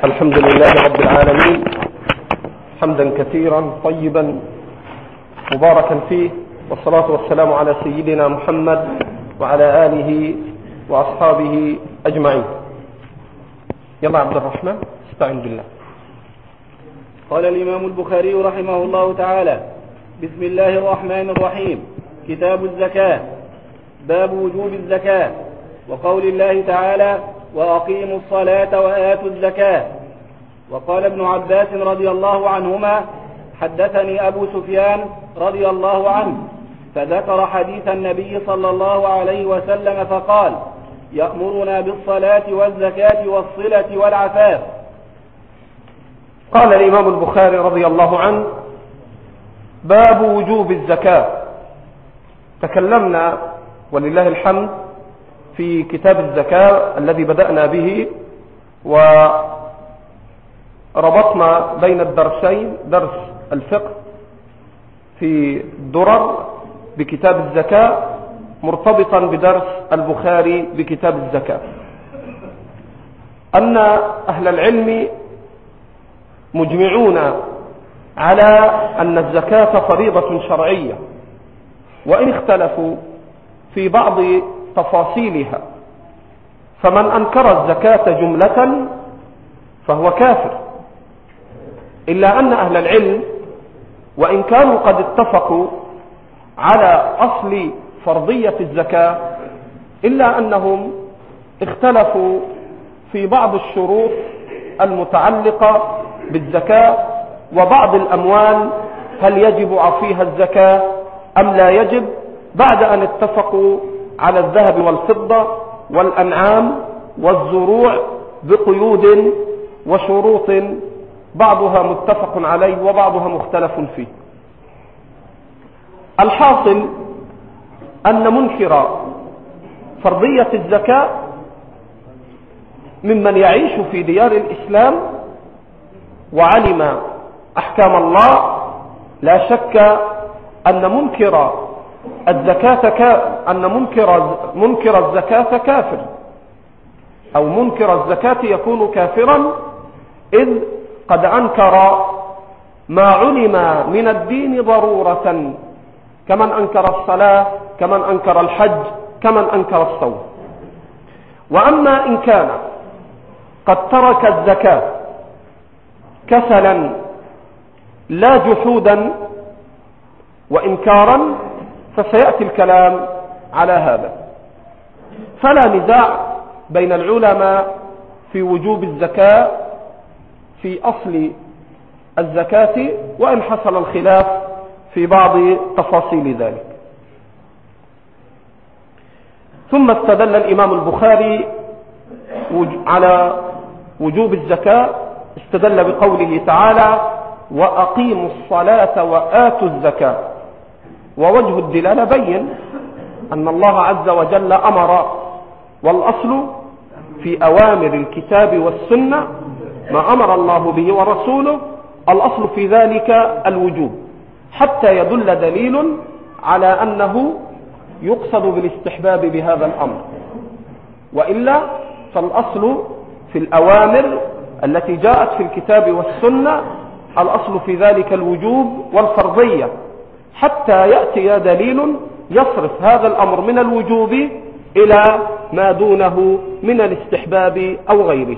الحمد لله رب العالمين، حمدا كثيرا طيبا مباركا فيه، والصلاة والسلام على سيدنا محمد وعلى آله وأصحابه أجمعين. يلا عبد الرحمن استعن بالله. قال الإمام البخاري رحمه الله تعالى: بسم الله الرحمن الرحيم. كتاب الزكاة. باب وجوب الزكاة، وقول الله تعالى: وأقيموا الصلاة وآتوا الزكاة. وقال ابن عباس رضي الله عنهما: حدثني أبو سفيان رضي الله عنه فذكر حديث النبي صلى الله عليه وسلم فقال: يأمرنا بالصلاة والزكاة والصلة والعفاف. قال الإمام البخاري رضي الله عنه: باب وجوب الزكاة. تكلمنا ولله الحمد في كتاب الزكاة الذي بدأنا به، وربطنا بين الدرسين، درس الفقه في الدرر بكتاب الزكاة مرتبطا بدرس البخاري بكتاب الزكاة، أن أهل العلم مجمعون على أن الزكاة فريضة شرعية، وإن اختلفوا في بعض تفاصيلها، فمن أنكر الزكاة جملة فهو كافر، إلا أن أهل العلم وإن كانوا قد اتفقوا على أصل فرضية الزكاة، إلا أنهم اختلفوا في بعض الشروط المتعلقة بالزكاة وبعض الأموال، هل يجب فيها الزكاة أم لا يجب، بعد أن اتفقوا على الذهب والفضة والأنعام والزروع بقيود وشروط بعضها متفق عليه وبعضها مختلف فيه. الحاصل أن منكر فرضية الزكاة ممن يعيش في ديار الإسلام وعلم أحكام الله، لا شك أن منكر الزكاة كافر، أو منكر الزكاة يكون كافرا، إذ قد أنكر ما علم من الدين ضرورة، كمن أنكر الصلاة، كمن أنكر الحج، كمن أنكر الصوم. وأما إن كان قد ترك الزكاة كسلا لا جحودا وإنكارا، فسيأتي الكلام على هذا. فلا نزاع بين العلماء في وجوب الزكاة في أصل الزكاة، وإن حصل الخلاف في بعض تفاصيل ذلك. ثم استدل الإمام البخاري على وجوب الزكاة، استدل بقوله تعالى: وأقيموا الصلاة وآتوا الزكاة. ووجه الدلالة بين أن الله عز وجل أمر، والأصل في أوامر الكتاب والسنة ما أمر الله به ورسوله، الأصل في ذلك الوجوب، حتى يدل دليل على أنه يقصد بالاستحباب بهذا الأمر، وإلا فالأصل في الأوامر التي جاءت في الكتاب والسنة الأصل في ذلك الوجوب والفرضية، حتى يأتي دليل يصرف هذا الأمر من الوجوب إلى ما دونه من الاستحباب أو غيره.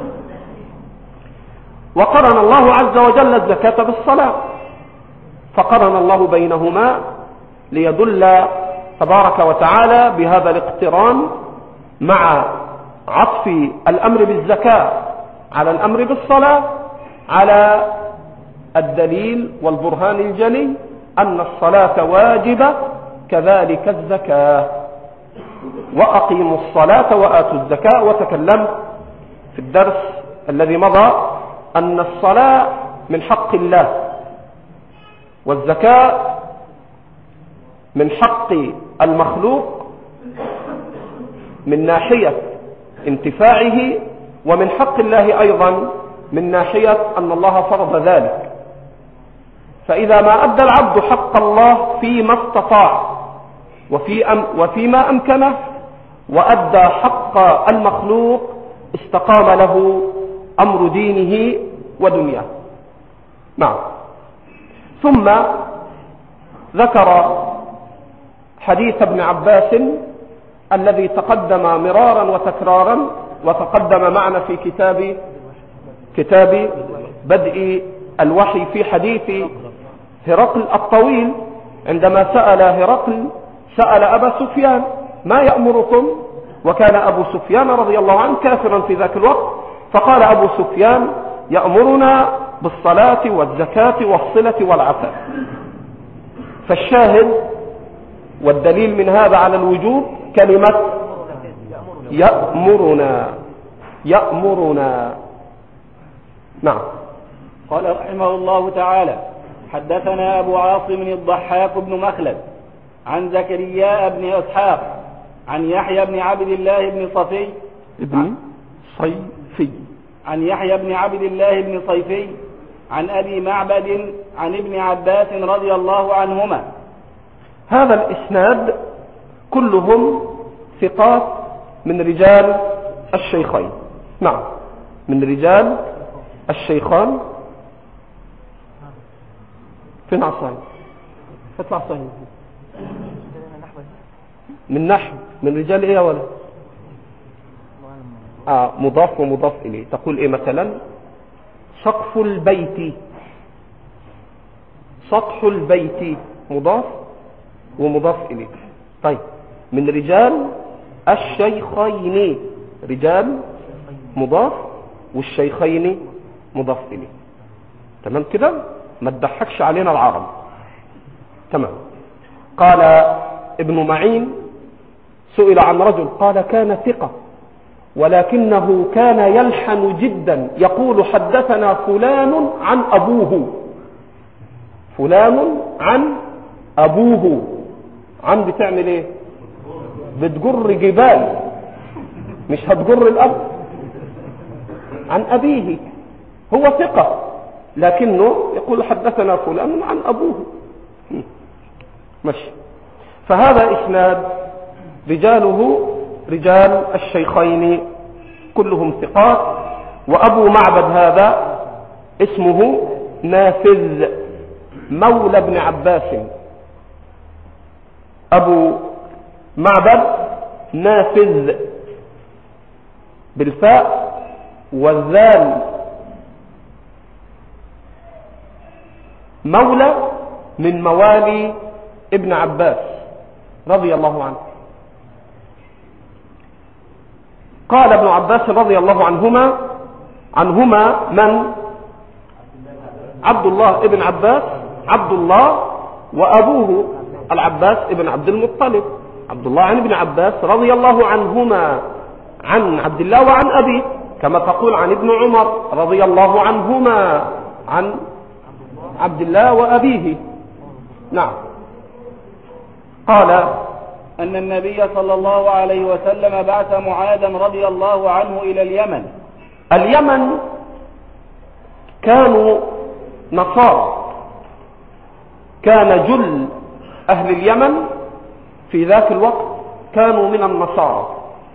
وقرن الله عز وجل الزكاة بالصلاة، فقرن الله بينهما ليدل تبارك وتعالى بهذا الاقتران مع عطف الأمر بالزكاة على الأمر بالصلاة على الدليل والبرهان الجلي أن الصلاة واجبة، كذلك الزكاة. وأقيموا الصلاة وآتوا الزكاة. وتكلمت في الدرس الذي مضى أن الصلاة من حق الله، والزكاة من حق المخلوق من ناحية انتفاعه، ومن حق الله أيضا من ناحية أن الله فرض ذلك. فإذا ما أدى العبد حق الله فيما استطاع وفيما أمكنه، وأدى حق المخلوق، استقام له أمر دينه ودنياه. نعم. ثم ذكر حديث ابن عباس الذي تقدم مرارا وتكرارا وتقدم معنا في كتاب بدء الوحي في حديث هرقل الطويل، عندما سأل أبا سفيان ما يأمركم، وكان أبو سفيان رضي الله عنه كافرا في ذاك الوقت، فقال أبو سفيان يأمرنا بالصلاة والزكاة والصلة والعفاف. فالشاهد والدليل من هذا على الوجوب كلمة يأمرنا. نعم. قال رحمه الله تعالى: حدثنا أبو عاصم الضحاك بن مخلد عن زكريا بن إسحاق عن يحيى بن عبد الله بن صيفي عن يحيى بن عبد الله بن صيفي عن أبي معبد عن ابن عباس رضي الله عنهما. هذا الإسناد كلهم ثقات من رجال الشيخين. نعم، من رجال الشيخان. فين عصاين؟ اطلع عصاين. من نحو، من رجال ايه يا ولد؟ مضاف ومضاف اليه. تقول ايه مثلا؟ سطح البيت مضاف ومضاف اليه. طيب، من رجال الشيخين، رجال مضاف والشيخين مضاف اليه. تمام كده؟ ما تضحكش علينا العرب. تمام. قال ابن معين سئل عن رجل قال كان ثقة ولكنه كان يلحن جدا، يقول حدثنا فلان عن أبوه. عن بتعمل ايه؟ بتجر جبال، مش هتجر الأب. عن أبيه، هو ثقة لكنه يقول حدثنا فلان عن أبوه. ماشي. فهذا إسناد رجاله رجال الشيخين كلهم ثقات. وأبو معبد هذا اسمه نافذ مولى ابن عباس. أبو معبد نافذ بالفاء والذال، مولى من موالي ابن عباس رضي الله عنه. قال ابن عباس رضي الله عنهما من؟ عبد الله ابن عباس، عبد الله وأبوه العباس ابن عبد المطلب. عبد الله عن ابن عباس رضي الله عنهما عن عبد الله وعن أبيه، كما تقول عن ابن عمر رضي الله عنهما عن عبد الله وأبيه. نعم. قال أن النبي صلى الله عليه وسلم بعث معاذا رضي الله عنه إلى اليمن. اليمن كانوا نصارى، كان جل أهل اليمن في ذاك الوقت كانوا من النصارى،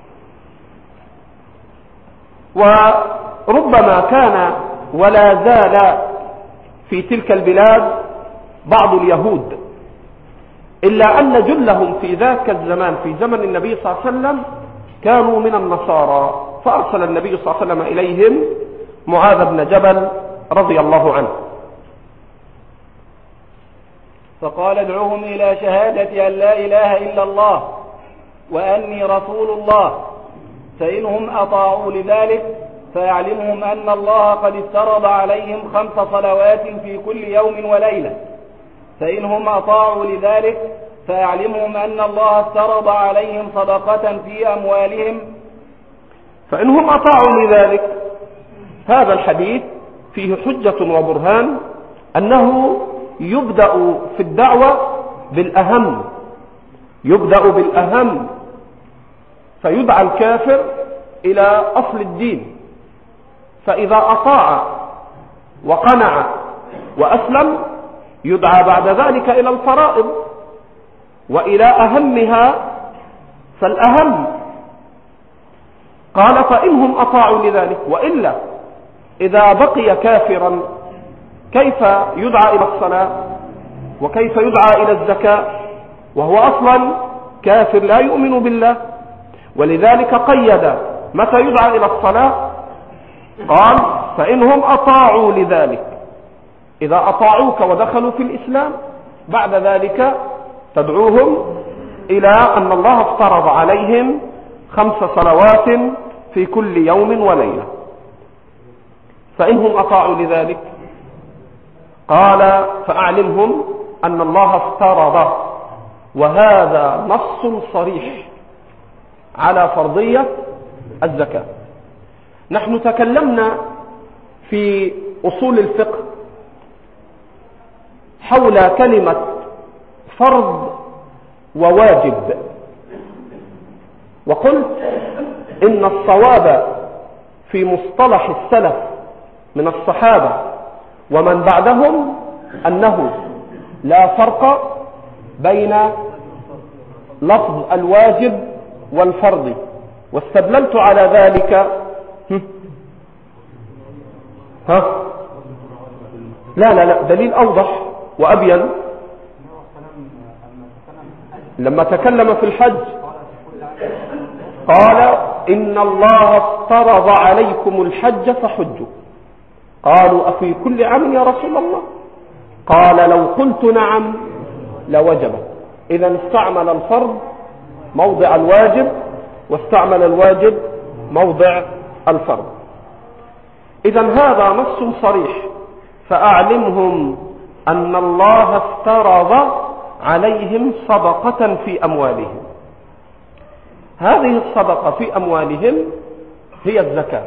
وربما كان ولا زال في تلك البلاد بعض اليهود، إلا أن جلهم في ذاك الزمان في زمن النبي صلى الله عليه وسلم كانوا من النصارى، فأرسل النبي صلى الله عليه وسلم إليهم معاذ بن جبل رضي الله عنه، فقال ادعوهم إلى شهادة أن لا إله إلا الله وأني رسول الله، فإنهم أطاعوا لذلك فأعلمهم أن الله قد افترض عليهم 5 صلوات في كل يوم وليلة، فإنهم أطاعوا لذلك فأعلمهم أن الله افترض عليهم صدقة في أموالهم. فإنهم أطاعوا لذلك، هذا الحديث فيه حجة وبرهان أنه يبدأ في الدعوة بالأهم، يبدأ بالأهم، فيدعى الكافر إلى أصل الدين، فإذا أطاع وقنع وأسلم يدعى بعد ذلك إلى الفرائض وإلى أهمها فالأهم. قال فإنهم أطاعوا لذلك، وإلا إذا بقي كافرا كيف يدعى إلى الصلاة وكيف يدعى إلى الزكاة وهو أصلا كافر لا يؤمن بالله؟ ولذلك قيد متى يدعى إلى الصلاة، قال فإنهم أطاعوا لذلك، إذا أطاعوك ودخلوا في الإسلام بعد ذلك تدعوهم إلى أن الله افترض عليهم 5 صلوات في كل يوم وليلة. فإنهم أطاعوا لذلك قال فأعلمهم أن الله افترض، وهذا نص صريح على فرضية الزكاة. نحن تكلمنا في أصول الفقه حول كلمة فرض وواجب، وقلت إن الصواب في مصطلح السلف من الصحابة ومن بعدهم أنه لا فرق بين لفظ الواجب والفرض، واستدللت على ذلك لا دليل أوضح وأبين. لما تكلم في الحج قال إن الله افترض عليكم الحج فحجوا، قالوا أفي كل عام يا رسول الله؟ قال لو قلت نعم لوجب. إذا استعمل الفرض موضع الواجب واستعمل الواجب موضع الفرض. إذا هذا نص صريح، فأعلمهم أن الله افترض عليهم صدقة في أموالهم. هذه الصدقة في أموالهم هي الزكاة.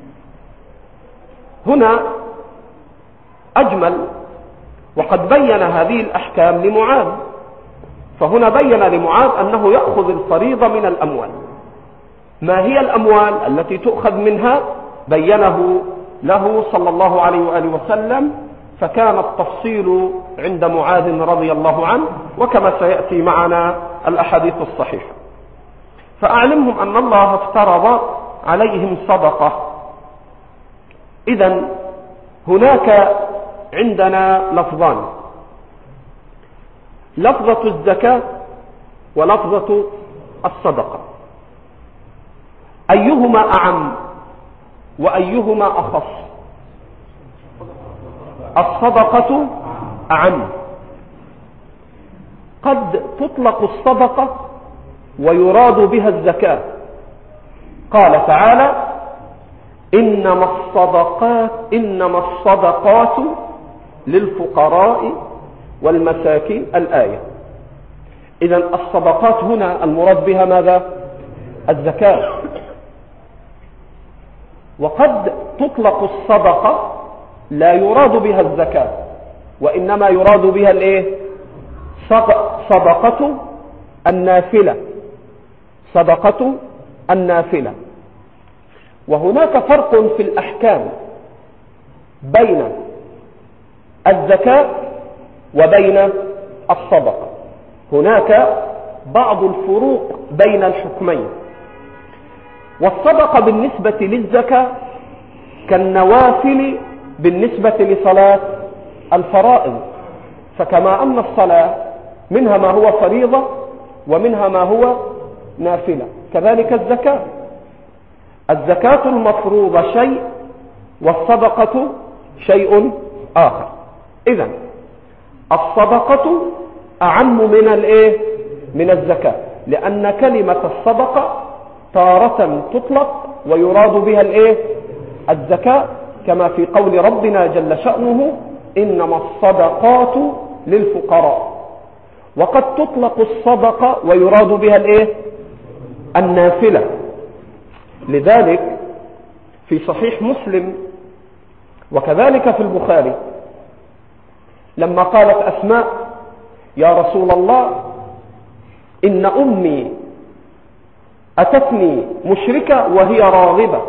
هنا أجمل، وقد بين هذه الأحكام لمعاذ، فهنا بين لمعاذ أنه يأخذ الفريضة من الأموال. ما هي الأموال التي تؤخذ منها؟ بينه له صلى الله عليه وآله وسلم، فكان التفصيل عند معاذ رضي الله عنه، وكما سيأتي معنا الأحاديث الصحيحة. فأعلمهم أن الله افترض عليهم صدقة. إذن هناك عندنا لفظان، لفظة الزكاة ولفظة الصدقة، أيهما أعم وأيهما أخص؟ الصدقة أعم. قد تطلق الصدقة ويراد بها الزكاة. قال تعالى إنما الصدقات للفقراء والمساكين، الآية. إذن الصدقات هنا المراد بها ماذا؟ الزكاة. وقد تطلق الصدقة لا يراد بها الزكاة، وإنما يراد بها صدقة النافلة، صدقة النافلة. وهناك فرق في الأحكام بين الزكاة وبين الصدقة. هناك بعض الفروق بين الحكمين. والصدقة بالنسبة للزكاة كالنوافل بالنسبة لصلاة الفرائض، فكما أن الصلاة منها ما هو فريضة ومنها ما هو نافلة، كذلك الزكاة. الزكاة المفروضة شيء والصدقة شيء آخر. إذن الصدقة أعم من الزكاة، لأن كلمة الصدقة تارة تطلق ويراد بها الزكاة، كما في قول ربنا جل شأنه إنما الصدقات للفقراء. وقد تطلق الصدقة ويراد بها النافلة. لذلك في صحيح مسلم وكذلك في البخاري لما قالت أسماء يا رسول الله إن أمي أتتني مشركة وهي راغبة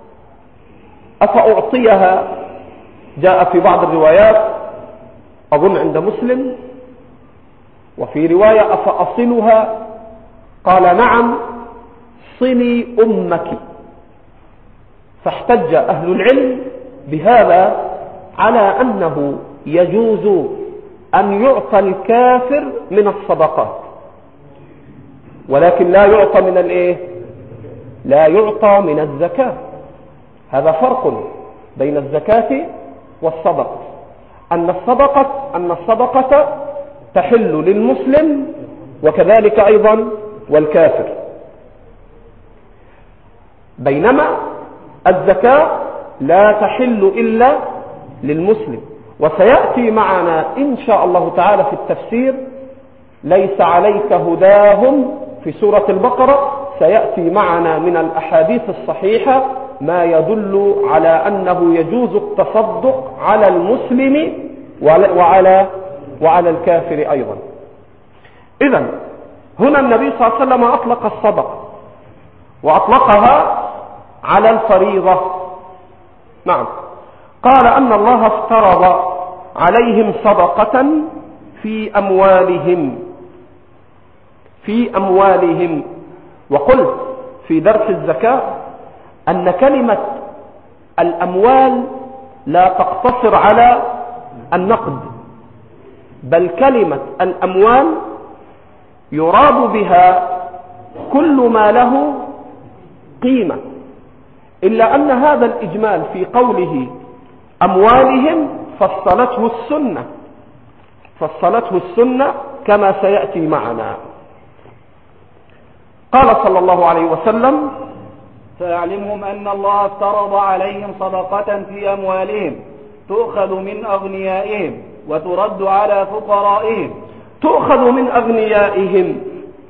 أفأعطيها؟ جاء في بعض الروايات أظن عند مسلم وفي رواية أفأصلها؟ قال نعم صلي أمك. فاحتج أهل العلم بهذا على أنه يجوز أن يعطى الكافر من الصدقات، ولكن لا يعطى من الايه؟ لا يعطى من الزكاة. هذا فرق بين الزكاة والصدقة، أن الصدقة تحل للمسلم وكذلك أيضا والكافر، بينما الزكاة لا تحل إلا للمسلم. وسيأتي معنا إن شاء الله تعالى في التفسير ليس عليك هداهم في سورة البقرة، سيأتي معنا من الأحاديث الصحيحة ما يدل على أنه يجوز التصدق على المسلم وعلى الكافر أيضا. إذن هنا النبي صلى الله عليه وسلم أطلق الصدقة وأطلقها على الفريضة. نعم، قال أن الله افترض عليهم صدقة في أموالهم. وقلت في درس الزكاة أن كلمة الأموال لا تقتصر على النقد، بل كلمة الأموال يراد بها كل ما له قيمة، إلا أن هذا الإجمال في قوله أموالهم فصلته السنة كما سيأتي معنا. قال صلى الله عليه وسلم: فاعلمهم أن الله افترض عليهم صدقة في أموالهم تؤخذ من أغنيائهم وترد على فقرائهم. تؤخذ من أغنيائهم،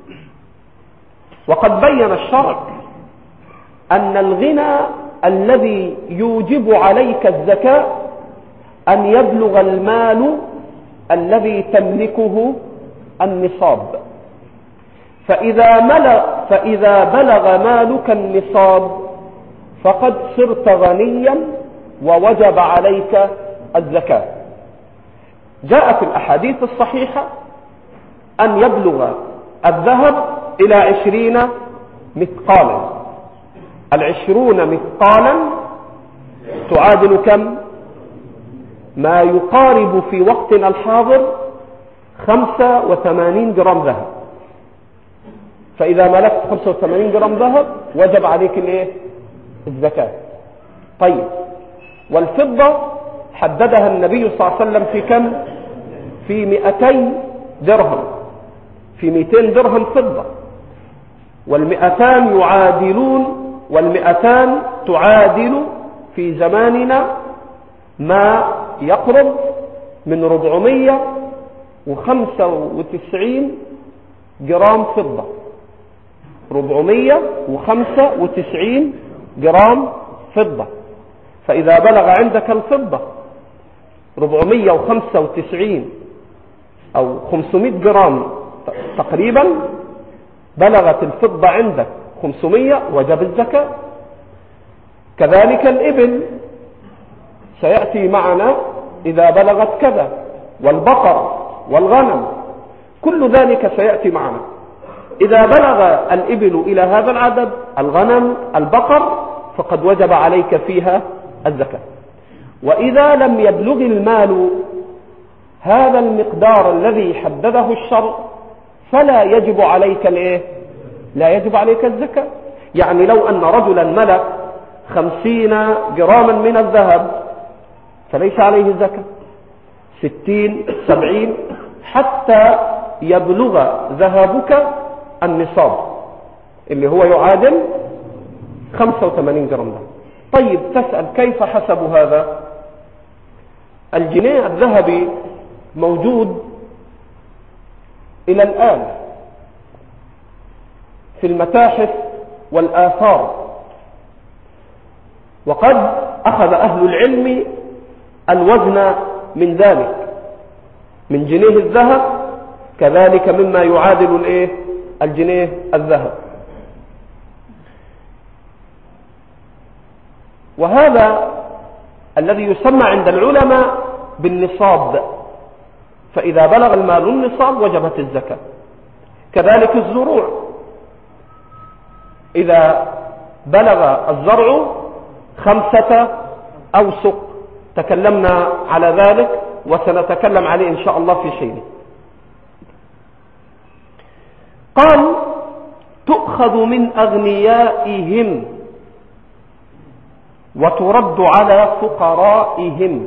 وقد بين الشرع أن الغنى الذي يوجب عليك الزكاة أن يبلغ المال الذي تملكه النصاب، فإذا بلغ مالك النصاب فقد صرت غنيا ووجب عليك الزكاة. جاءت الأحاديث الصحيحة أن يبلغ الذهب إلى 20 مثقالا. 20 مثقالا تعادل كم؟ ما يقارب في وقتنا الحاضر 85 جرام ذهب. فإذا ملكت 85 جرام ذهب وجب عليك الزكاة. طيب، والفضة حددها النبي صلى الله عليه وسلم في كم؟ في 200 درهم، في 200 درهم فضة، والمئتان تعادل في زماننا ما يقرب من 495 جرام فضة. 495 جرام فضة. فإذا بلغ عندك الفضة 495 أو 500 جرام تقريبا، بلغت الفضة عندك 500 وجب الزكاة. كذلك الإبل سيأتي معنا إذا بلغت كذا، والبقر والغنم، كل ذلك سيأتي معنا. إذا بلغ الإبل إلى هذا العدد، الغنم، البقر، فقد وجب عليك فيها الزكاة. وإذا لم يبلغ المال هذا المقدار الذي حدده الشرع فلا يجب عليك لا يجب عليك الزكاة. يعني لو أن رجلا ملك 50 جراما من الذهب فليس عليه زكاة، 60 70 حتى يبلغ ذهبك النصاب اللي هو يعادل 85 جرام ذهب. طيب، تسأل كيف حسبوا هذا؟ الجنيه الذهبي موجود إلى الآن في المتاحف والآثار، وقد أخذ أهل العلم الوزن من ذلك، من جنيه الذهب كذلك مما يعادل الجنيه الذهب. وهذا الذي يسمى عند العلماء بالنصاب، فإذا بلغ المال النصاب وجبت الزكاة. كذلك الزروع، إذا بلغ الزرع 5 أوسق تكلمنا على ذلك وسنتكلم عليه إن شاء الله في حينه. قال تؤخذ من أغنيائهم وترد على فقرائهم.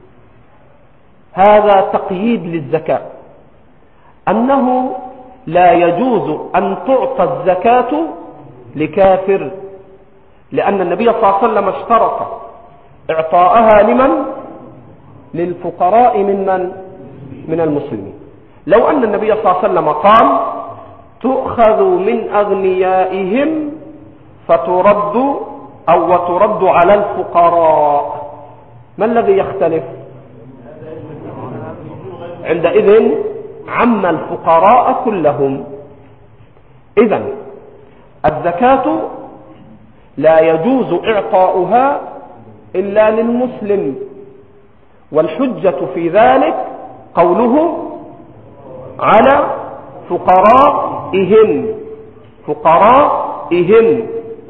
هذا تقييد للزكاة، أنه لا يجوز أن تعطى الزكاة لكافر، لأن النبي صلى الله عليه وسلم اشترط إعطاءها لمن؟ للفقراء من المسلمين. لو أن النبي صلى الله عليه وسلم قال تؤخذ من أغنيائهم وترد على الفقراء، ما الذي يختلف؟ عندئذ عم الفقراء كلهم. إذن الزكاة لا يجوز إعطاؤها إلا للمسلم، والحجة في ذلك قوله على فقرائهم.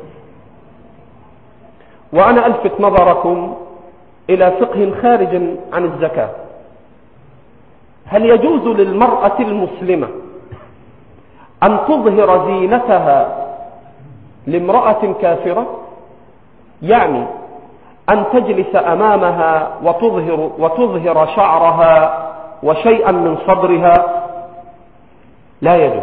وأنا ألفت نظركم إلى فقه خارج عن الزكاة. هل يجوز للمرأة المسلمة أن تظهر زينتها لامرأة كافرة؟ يعني أن تجلس أمامها وتظهر شعرها وشيئا من صدرها؟ لا يجوز.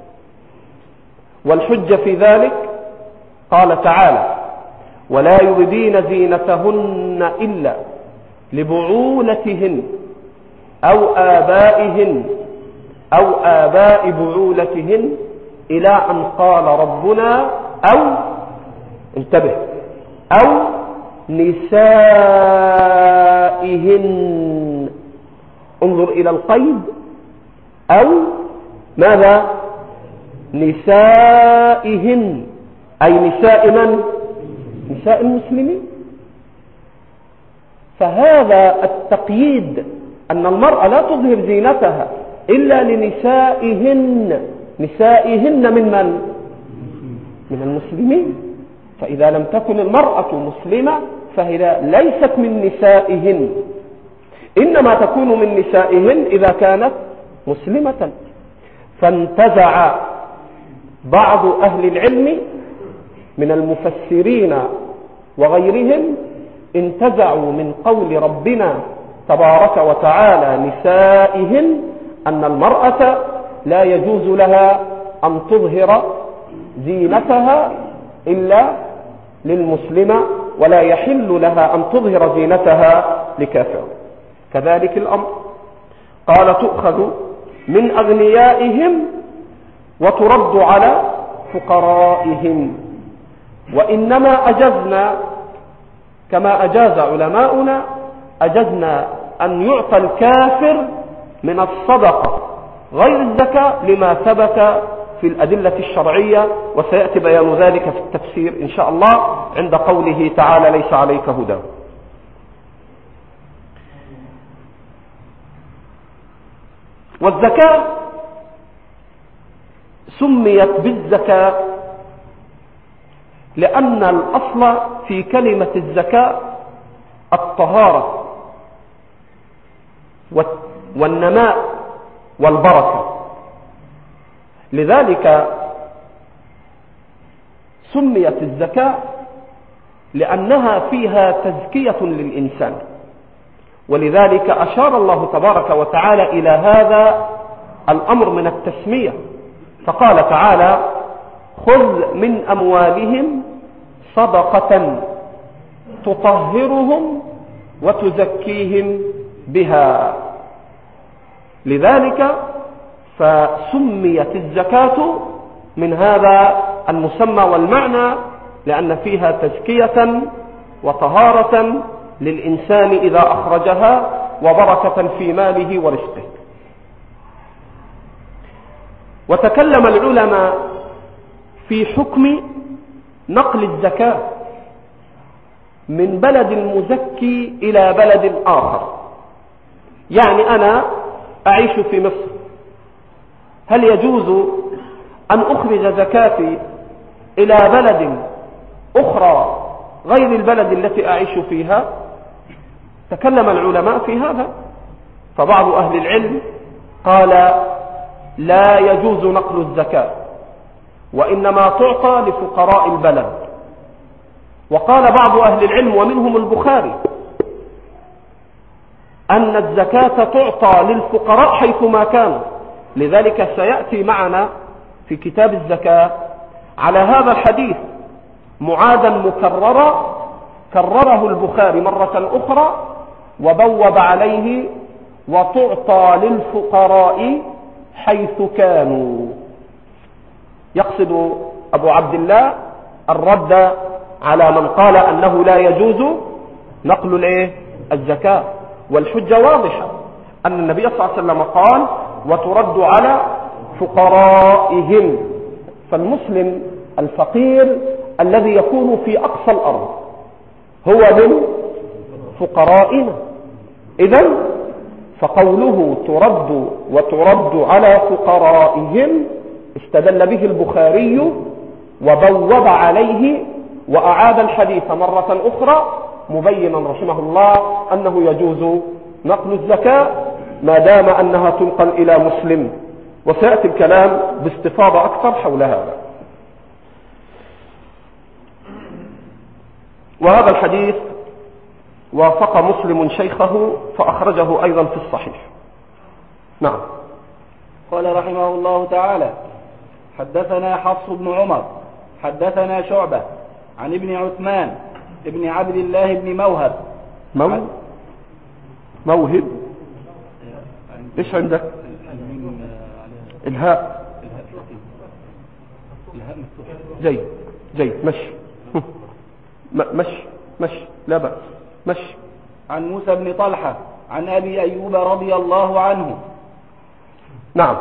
والحجة في ذلك قال تعالى ولا يبدين زينتهن إلا لبعولتهن أو آبائهن أو آباء بعولتهن إلى أن قال ربنا أو انتبه أو نسائهن. انظر إلى القيد، أو ماذا؟ نسائهن، أي نساء من؟ نساء المسلمين. فهذا التقييد أن المرأة لا تظهر زينتها إلا نسائهن من المسلمين. فإذا لم تكن المرأة مسلمة فهي ليست من نسائهن، إنما تكون من نسائهن إذا كانت مسلمة. فانتزع بعض أهل العلم من المفسرين وغيرهم، انتزعوا من قول ربنا تبارك وتعالى نسائهن أن المرأة لا يجوز لها أن تظهر زينتها إلا للمسلمة، ولا يحل لها أن تظهر زينتها لكافر. كذلك الأمر، قال تؤخذ من أغنيائهم وترد على فقرائهم. وإنما أجزنا كما أجاز علماؤنا، أجزنا أن يعطى الكافر من الصدقة غير الزكاة لما ثبت في الأدلة الشرعية، وسيأتي بيان ذلك في التفسير إن شاء الله عند قوله تعالى ليس عليك هدى. والزكاة سميت بالزكاة لأن الأصل في كلمة الزكاة الطهارة والنماء والبركة، لذلك سميت الزكاة لأنها فيها تزكية للإنسان. ولذلك أشار الله تبارك وتعالى إلى هذا الأمر من التسمية، فقال تعالى خذ من أموالهم صدقة تطهرهم وتزكيهم بها. لذلك فسميت الزكاة من هذا المسمى والمعنى، لأن فيها تزكية وطهارة للإنسان إذا أخرجها، وبركة في ماله ورزقه. وتكلم العلماء في حكم نقل الزكاة من بلد المزكي إلى بلد آخر. يعني أنا أعيش في مصر، هل يجوز أن أخرج زكاتي إلى بلد أخرى غير البلد التي أعيش فيها؟ تكلم العلماء في هذا، فبعض أهل العلم قال لا يجوز نقل الزكاة، وإنما تعطى لفقراء البلد. وقال بعض أهل العلم ومنهم البخاري أن الزكاة تعطى للفقراء حيثما كانوا. لذلك سيأتي معنا في كتاب الزكاة على هذا الحديث معادا مكررا كرره البخاري مرة أخرى وبوب عليه وتعطى للفقراء حيث كانوا. يقصد أبو عبد الله الرد على من قال أنه لا يجوز نقل الزكاة، والحجة واضحة أن النبي صلى الله عليه وسلم قال وترد على فقرائهم. فالمسلم الفقير الذي يكون في أقصى الأرض هو من فقرائنا. إذن فقوله ترد وترد على فقرائهم استدل به البخاري وبوب عليه وأعاد الحديث مرة أخرى مبينا رحمه الله أنه يجوز نقل الزكاة ما دام أنها تنقل إلى مسلم، وسيأتي الكلام باستفاضة أكثر حول هذا. وهذا الحديث وافق مسلم شيخه فأخرجه أيضا في الصحيح. نعم. قال رحمه الله تعالى حدثنا حفص بن عمر حدثنا شعبة عن ابن عثمان ابن عبد الله بن موهب. موهب ايش عندك؟ الهاء جيد مشي لا بأس مشي. عن موسى بن طلحة عن أبي أيوب رضي الله عنه. نعم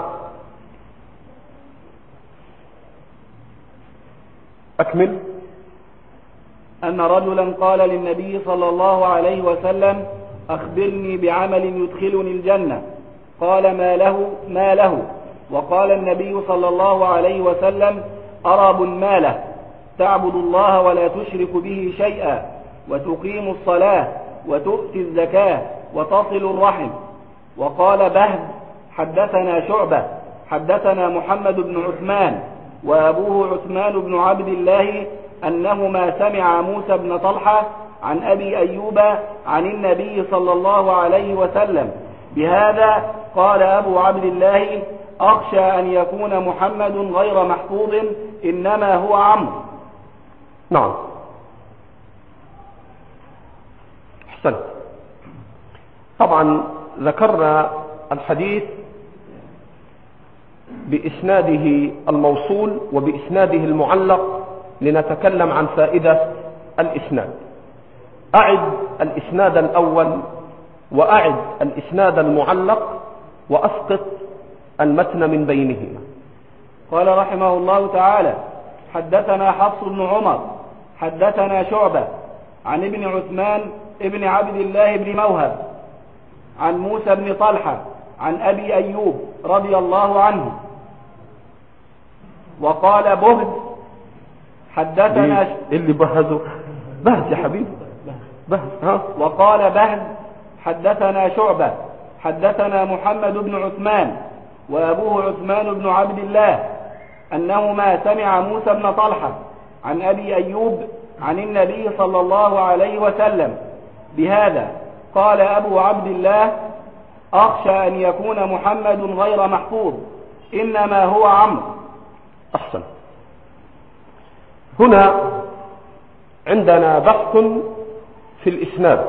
أكمل. أن رجلا قال للنبي صلى الله عليه وسلم أخبرني بعمل يدخلني الجنة، قال ما له؟ وقال النبي صلى الله عليه وسلم أرب ماله تعبد الله ولا تشرك به شيئا وتقيم الصلاة وتؤتي الزكاة وتصل الرحم. وقال بهز حدثنا شعبة حدثنا محمد بن عثمان وأبوه عثمان بن عبد الله أنهما سمع موسى بن طلحة عن أبي أيوب عن النبي صلى الله عليه وسلم بهذا. قال أبو عبد الله أخشى أن يكون محمد غير محفوظ إنما هو عمرو. نعم أحسنت. طبعا ذكرنا الحديث بإسناده الموصول وبإسناده المعلق لنتكلم عن فائدة الإسناد. أعد الإسناد الأول وأعد الإسناد المعلق وأسقط المتن من بينهما. قال رحمه الله تعالى حدثنا حفص بن عمر حدثنا شعبة عن ابن عثمان ابن عبد الله بن موهب عن موسى بن طلحة عن أبي أيوب رضي الله عنه. وقال بهز حدثنا اللي بهزه بهز يا حبيبي بهز. وقال بهز حدثنا شعبة حدثنا محمد بن عثمان وأبوه عثمان بن عبد الله أنهما سمع موسى بن طلحة عن أبي أيوب عن النبي صلى الله عليه وسلم بهذا. قال أبو عبد الله أخشى أن يكون محمد غير محفوظ إنما هو عمرو. أحسن. هنا عندنا بحث في الإسناد.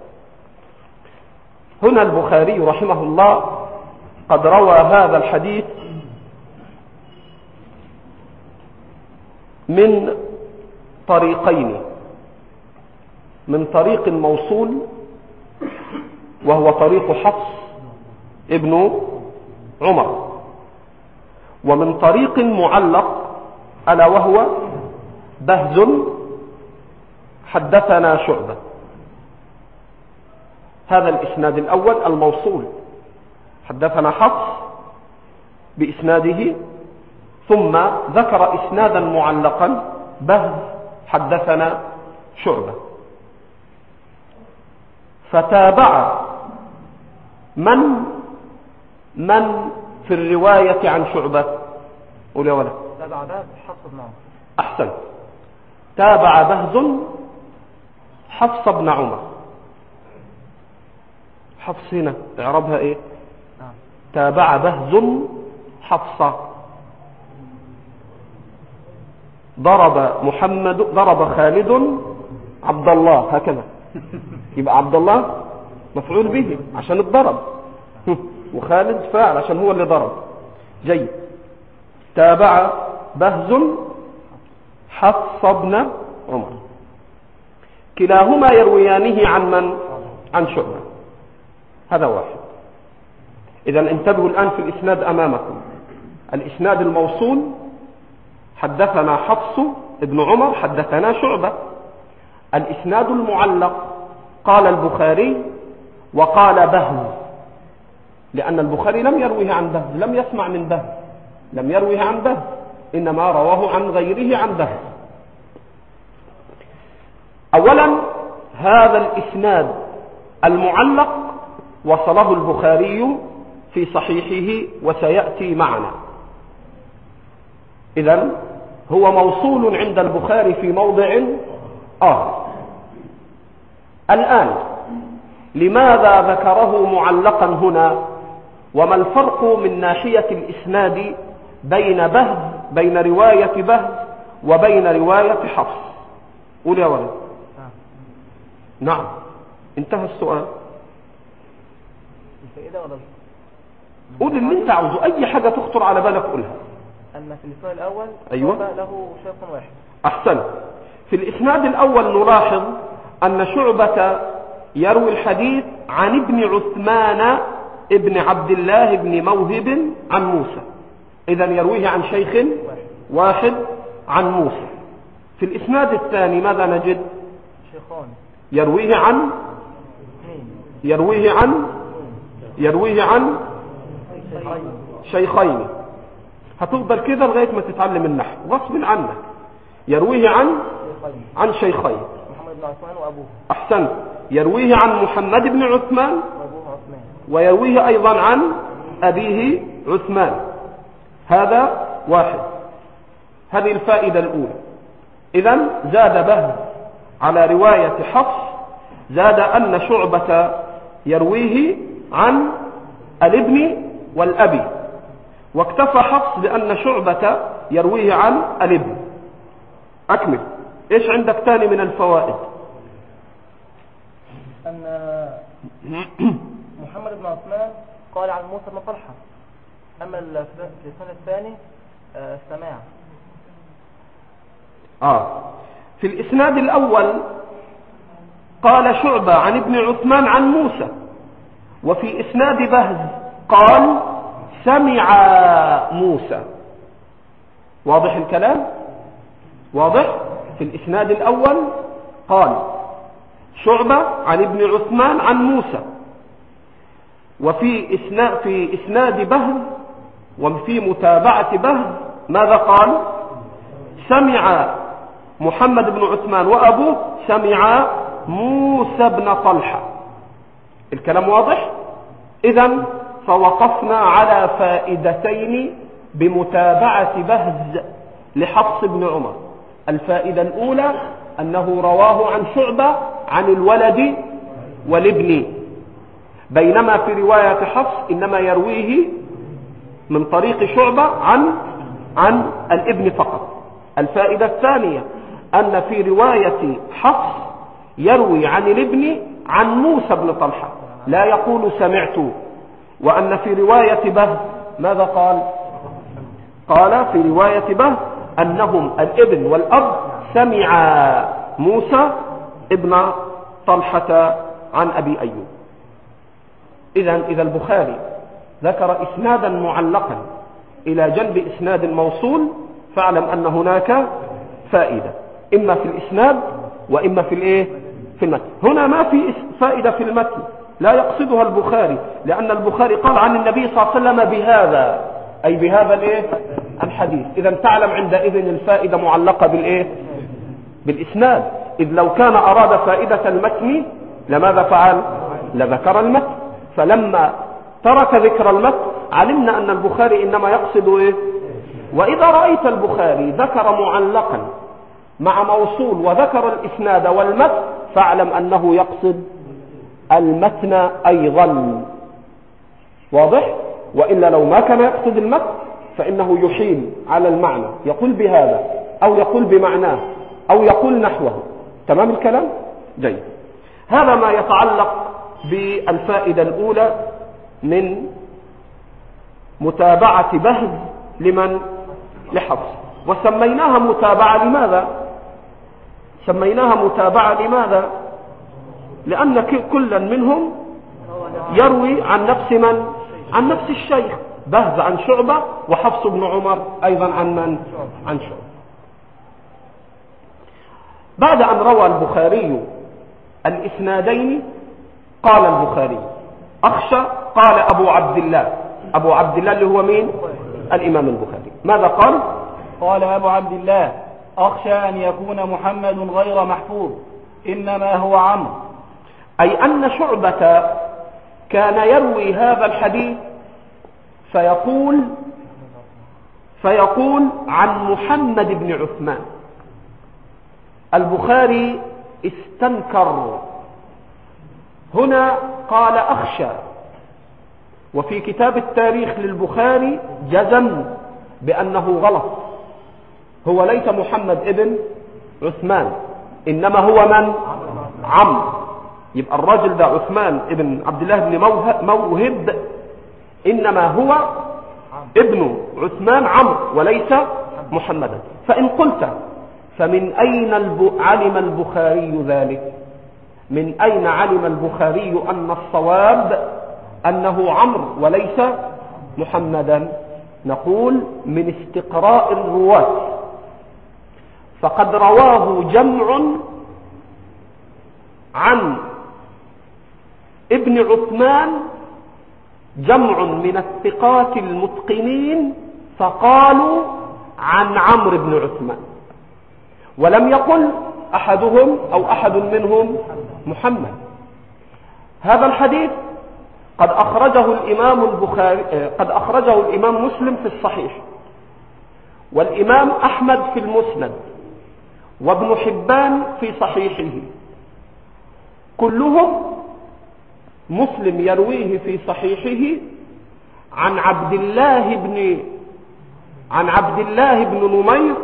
هنا البخاري رحمه الله قد روى هذا الحديث من طريقين، من طريق موصول وهو طريق حفص ابن عمر، ومن طريق معلق ألا وهو بهز حدثنا شعبة. هذا الإسناد الأول الموصول حدثنا حفص بإسناده، ثم ذكر إسنادا معلقا بهز حدثنا شعبة. فتابع من في الرواية عن شعبة؟ قول يا ولد. تابع بهز حفص بن عمر. أحسن. تابع بهز حفص بن عمر. حفص هنا اعربها ايه؟ تابع بهز حفصة. ضرب خالد عبد الله، هكذا يبقى عبد الله مفعول به عشان الضرب، وخالد فاعل عشان هو اللي ضرب. جيد. تابع بهز حفص بن عمر. كلاهما يرويانه عن من؟ عن شعبة. هذا واحد. إذا انتبهوا الآن في الإسناد أمامكم. الإسناد الموصول: حدثنا حفص بن عمر حدثنا شعبة. الإسناد المعلق: قال البخاري وقال بهز، لأن البخاري لم يرويه عن بهز، لم يسمع من بهز، لم يرويه عن بهز، إنما رواه عن غيره عن بهز. أولا هذا الإسناد المعلق وصله البخاري في صحيحه وسيأتي معنا. إذن هو موصول عند البخاري في موضع آخر. الآن لماذا ذكره معلقا هنا؟ وما الفرق من ناحية الإسناد بين رواية بهز وبين رواية حفص؟ قول يا ولد. نعم، انتهى السؤال. الفائدة ولا قول اللي انت عاوزه، اي حاجة تخطر على بالك قولها. أما في الإسناد الأول أيوة. له شيخ واحد. أحسن. في الإسناد الأول نلاحظ أن شعبة يروي الحديث عن ابن عثمان ابن عبد الله بن موهب عن موسى. إذن يرويه عن شيخ واحد عن موسى. في الإسناد الثاني ماذا نجد؟ شيخان يرويه عن شيخين. هتفضل كده لغاية ما تتعلم النحو غصب عنك. يرويه عن شيخين، محمد بن عثمان وأبوه. أحسن. يرويه عن محمد بن عثمان وأبوه عثمان، ويرويه أيضا عن أبيه عثمان. هذا واحد. هذه الفائدة الأولى. إذن زاد بهز على رواية حفص، زاد أن شعبة يرويه عن الابن والأبي، واكتفى حفص بأن شعبة يرويه عن الابن. أكمل. إيش عندك تاني من الفوائد؟ أن محمد بن عثمان قال عن موسى بن طلحة. أما في السنة الثاني السماع. في الإسناد الأول قال شعبة عن ابن عثمان عن موسى، وفي إسناد بهز قال سمع موسى. واضح الكلام؟ واضح؟ في الإسناد الأول قال شعبة عن ابن عثمان عن موسى، وفي إسناد بهز وفي متابعة بهز ماذا قال؟ سمع محمد بن عثمان وأبوه سمع موسى بن طلحة. الكلام واضح؟ إذن فوقفنا على فائدتين بمتابعة بهز لحفص بن عمر. الفائدة الأولى أنه رواه عن شعبة عن الولد والابن، بينما في رواية حفص إنما يرويه من طريق شعبة عن الابن فقط. الفائدة الثانية أن في رواية حفص يروي عن الابن عن موسى بن طلحة، لا يقول سمعت. وأن في رواية بهز ماذا قال؟ قال في رواية بهز أنهم الابن والأب سمع موسى ابن طلحة عن أبي أيوب. إذا البخاري ذكر إسنادا معلقا إلى جنب إسناد موصول، فاعلم أن هناك فائدة إما في الإسناد وإما في المتن. هنا ما في فائدة في المتن، لا يقصدها البخاري، لأن البخاري قال عن النبي صلى الله عليه وسلم بهذا، أي بهذا الحديث. إذا تعلم عندئذ الفائدة معلقة بالإسناد. إذ لو كان أراد فائدة المتن لماذا فعل؟ لذكر المتن، فلما ترك ذكر المتن علمنا أن البخاري إنما يقصد إيه؟ وإذا رأيت البخاري ذكر معلقا مع موصول وذكر الإسناد والمتن فاعلم أنه يقصد المتن أيضا. واضح؟ وإلا لو ما كان يقصد المتن فإنه يحيل على المعنى، يقول بهذا أو يقول بمعناه أو يقول نحوه. تمام الكلام؟ جيد. هذا ما يتعلق بالفائدة الأولى من متابعة بهز لمن؟ لحفص. وسميناها متابعة لماذا؟ سميناها متابعة لماذا؟ لأن كلا منهم يروي عن نفس من؟ عن نفس الشيخ. بهز عن شعبة، وحفص بن عمر أيضا عن من؟ عن شعبة. بعد أن روى البخاري الإسنادين قال البخاري أخشى، قال أبو عبد الله. أبو عبد الله اللي هو مين؟ الإمام البخاري. ماذا قال؟ قال أبو عبد الله أخشى أن يكون محمد غير محفوظ إنما هو عمرو. أي أن شعبة كان يروي هذا الحديث فيقول عن محمد بن عثمان. البخاري استنكر هنا، قال أخشى. وفي كتاب التاريخ للبخاري جزم بأنه غلط، هو ليس محمد ابن عثمان، إنما هو من؟ عمرو. يبقى الرجل ده عثمان ابن عبد الله بن موهب، إنما هو ابن عثمان عمرو وليس محمدا. فإن قلت فمن أين علم البخاري ذلك؟ من أين علم البخاري أن الصواب أنه عمرو وليس محمدا؟ نقول من استقراء الرواة، فقد رواه جمع عن ابن عثمان، جمع من الثقات المتقنين، فقالوا عن عمرو بن عثمان، ولم يقل أحدهم أو أحد منهم محمد. هذا الحديث قد أخرجه الإمام مسلم في الصحيح، والإمام أحمد في المسند، وابن حبان في صحيحه. كلهم مسلم يرويه في صحيحه عن عبد الله بن نمير.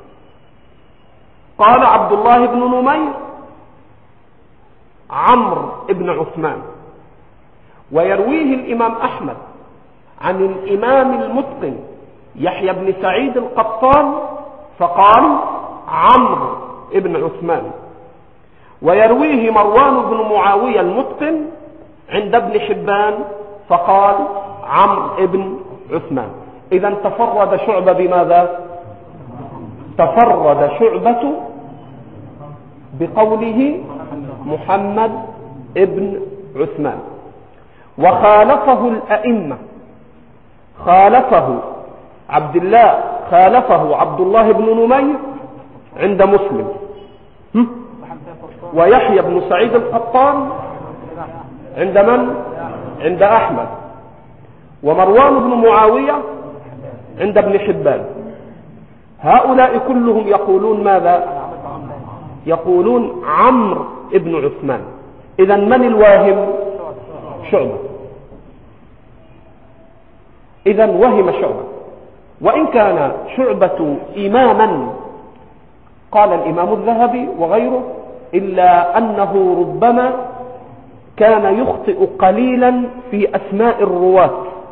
قال عبد الله بن نمير عمرو بن عثمان. ويرويه الإمام أحمد عن الإمام المتقن يحيى بن سعيد القطان فقال عمرو بن عثمان. ويرويه مروان بن معاوية المتقن عند ابن حبان فقال عمرو بن عثمان. إذا تفرد شعبة بماذا؟ تفرد شعبة بقوله محمد ابن عثمان، وخالفه الأئمة. خالفه عبد الله بن نمير عند مسلم، ويحيى بن سعيد القطان عند من؟ عند أحمد، ومروان بن معاوية عند ابن حبان. هؤلاء كلهم يقولون ماذا؟ يقولون عمرو بن عثمان. إذا من الواهم؟ شعبة. إذا وهم شعبة، وإن كان شعبة إماما قال الإمام الذهبي وغيره، إلا أنه ربما كان يخطئ قليلا في أسماء الرواة.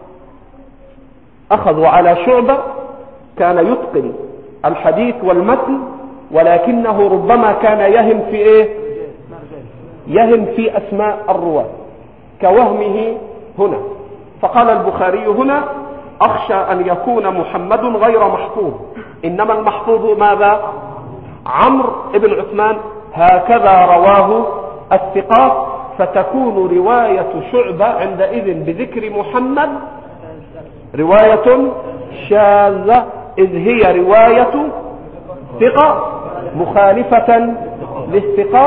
أخذوا على شعبة كان يتقن الحديث والمتن، ولكنه ربما كان يهم في إيه؟ يهم في أسماء الرواة كوهمه هنا. فقال البخاري هنا أخشى أن يكون محمد غير محفوظ، إنما المحفوظ ماذا؟ عمرو بن عثمان. هكذا رواه الثقات، فتكون رواية شعبة عندئذ بذكر محمد رواية شاذة، إذ هي رواية ثقة مخالفة للثقات،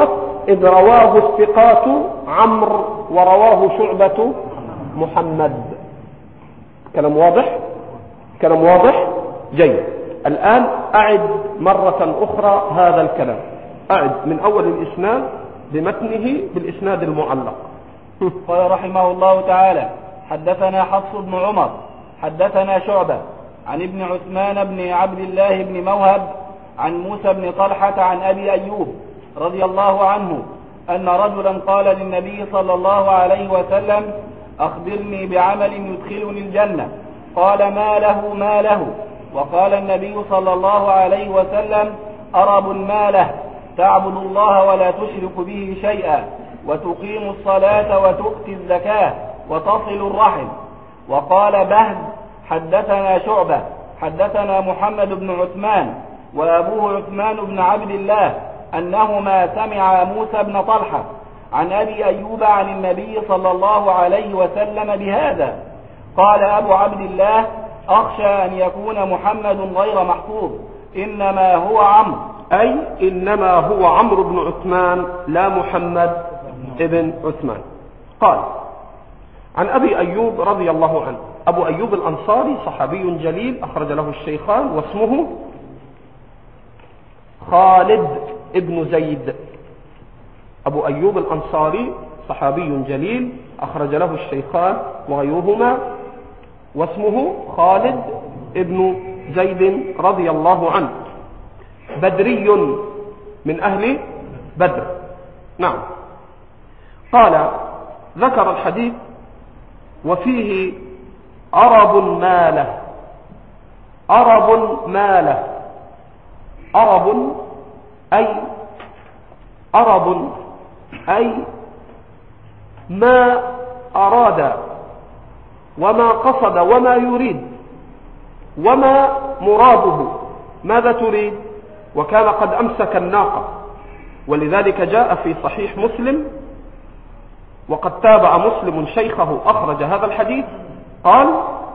إذ رواه الثقات عمرو ورواه شعبة محمد. كلام واضح؟ كلام واضح؟ جيد. الآن أعد مرة أخرى هذا الكلام، أعد من أول الإسناد بمتنه بالإسناد المعلق. قال رحمه الله تعالى: حدثنا حفص بن عمر حدثنا شعبة عن ابن عثمان بن عبد الله بن موهب عن موسى بن طلحة عن أبي أيوب رضي الله عنه أن رجلا قال للنبي صلى الله عليه وسلم: أخبرني بعمل يدخلني الجنة. قال: ما له؟ وقال النبي صلى الله عليه وسلم: أرب ماله، تعبد الله ولا تشرك به شيئا، وتقيم الصلاة وتؤتي الزكاة، وتصل الرحم. وقال بهز: حدثنا شعبة حدثنا محمد بن عثمان وأبوه عثمان بن عبد الله أنهما سمع موسى بن طلحة عن أبي أيوب عن النبي صلى الله عليه وسلم بهذا. قال أبو عبد الله: أخشى أن يكون محمد غير محفوظ، إنما هو عمرو، أي إنما هو عمرو بن عثمان لا محمد ابن عثمان. قال: عن أبي أيوب رضي الله عنه. أبو أيوب الأنصاري صحابي جليل أخرج له الشيخان، واسمه خالد ابن زيد. أبو أيوب الأنصاري صحابي جليل أخرج له الشيخان وغيرهما، واسمه خالد ابن زيد رضي الله عنه، بدري من أهل بدر. نعم. قال: ذكر الحديث وفيه أرب ماله. أرب ماله، أرب أي ما أراد وما قصد وما يريد وما مراده. ماذا تريد؟ وكان قد أمسك الناقة، ولذلك جاء في صحيح مسلم، وقد تابع مسلم شيخه أخرج هذا الحديث، قال: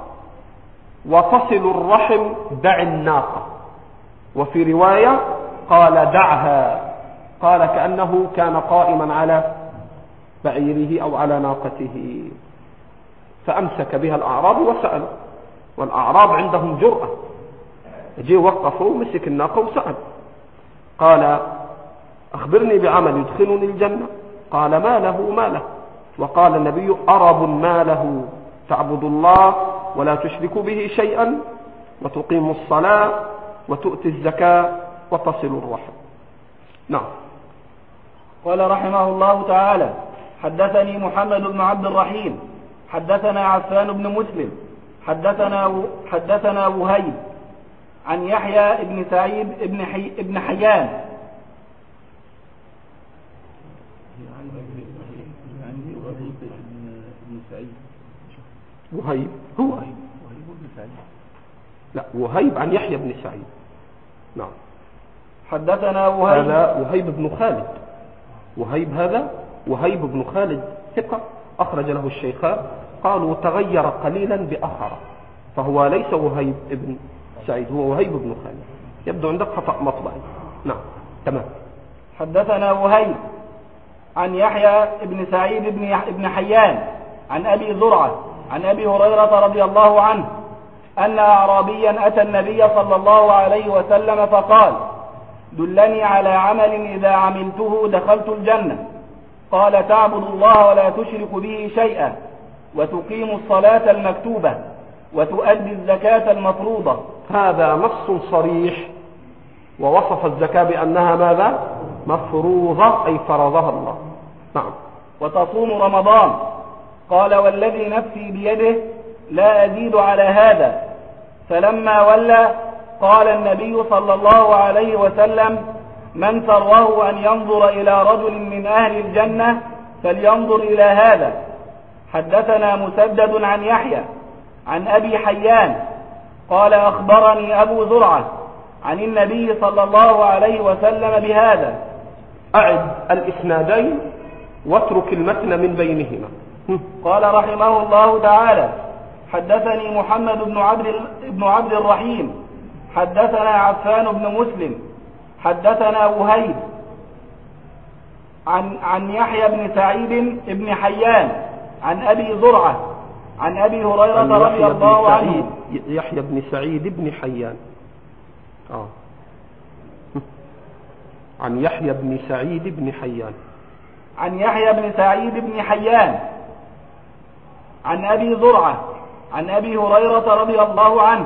وتصل الرحم دع الناقة. وفي رواية قال: دعها. قال كأنه كان قائما على بعيره أو على ناقته، فأمسك بها الأعراب وسأل. والأعراب عندهم جرأة، جي وقفوا مسك الناقة وسأل. قال: أخبرني بعمل يدخلني الجنة. قال: ما له؟ وقال النبي: أرب ماله، تعبد الله ولا تشرك به شيئا، وتقيم الصلاة وتؤتي الزكاة، وتصل الرحم. نعم. قال رحمه الله تعالى: حدثني محمد بن عبد الرحيم حدثنا عفان بن مسلم حدثنا وهيب عن يحيى بن سعيد بن حيان وهيب هو لا، وهيب عن يحيى بن سعيد. نعم. حدثنا وهيب، هذا وهيب بن خالد. وهيب هذا وهيب بن خالد ثقة أخرج له الشيخان، قالوا تغير قليلا بآخر، فهو ليس وهيب بن سعيد، هو وهيب بن خالد. يبدو عندك خطأ مطبعي. نعم تمام. حدثنا وهيب عن يحيى بن سعيد بن حيان عن أبي زرعة عن أبي هريرة رضي الله عنه أن أعرابيا أتى النبي صلى الله عليه وسلم فقال: دلني على عمل إذا عملته دخلت الجنة. قال: تعبد الله ولا تشرك به شيئا، وتقيم الصلاة المكتوبة، وتؤدي الزكاة المفروضة. هذا نص صريح، ووصف الزكاة بأنها ماذا؟ مفروضة، أي فرضها الله. نعم. وتصوم رمضان. قال: والذي نفسي بيده لا أزيد على هذا. فلما ولى قال النبي صلى الله عليه وسلم: من سره أن ينظر إلى رجل من أهل الجنة فلينظر إلى هذا. حدثنا مسدد عن يحيى عن أبي حيان قال: أخبرني أبو زرعة عن النبي صلى الله عليه وسلم بهذا. أعد الإسنادين واترك المتن من بينهما. قال رحمه الله تعالى: حدثني محمد بن عبد الرحيم حدثنا عفان بن مسلم حدثنا وهيب عن يحيى بن سعيد بن حيان عن أبي زرعة عن أبي هريرة رضي الله عنه. يحيى بن سعيد بن حيان عن يحيى بن سعيد بن حيان عن يحيى بن سعيد بن حيان عن أبي زرعة عن أبي هريرة رضي الله عنه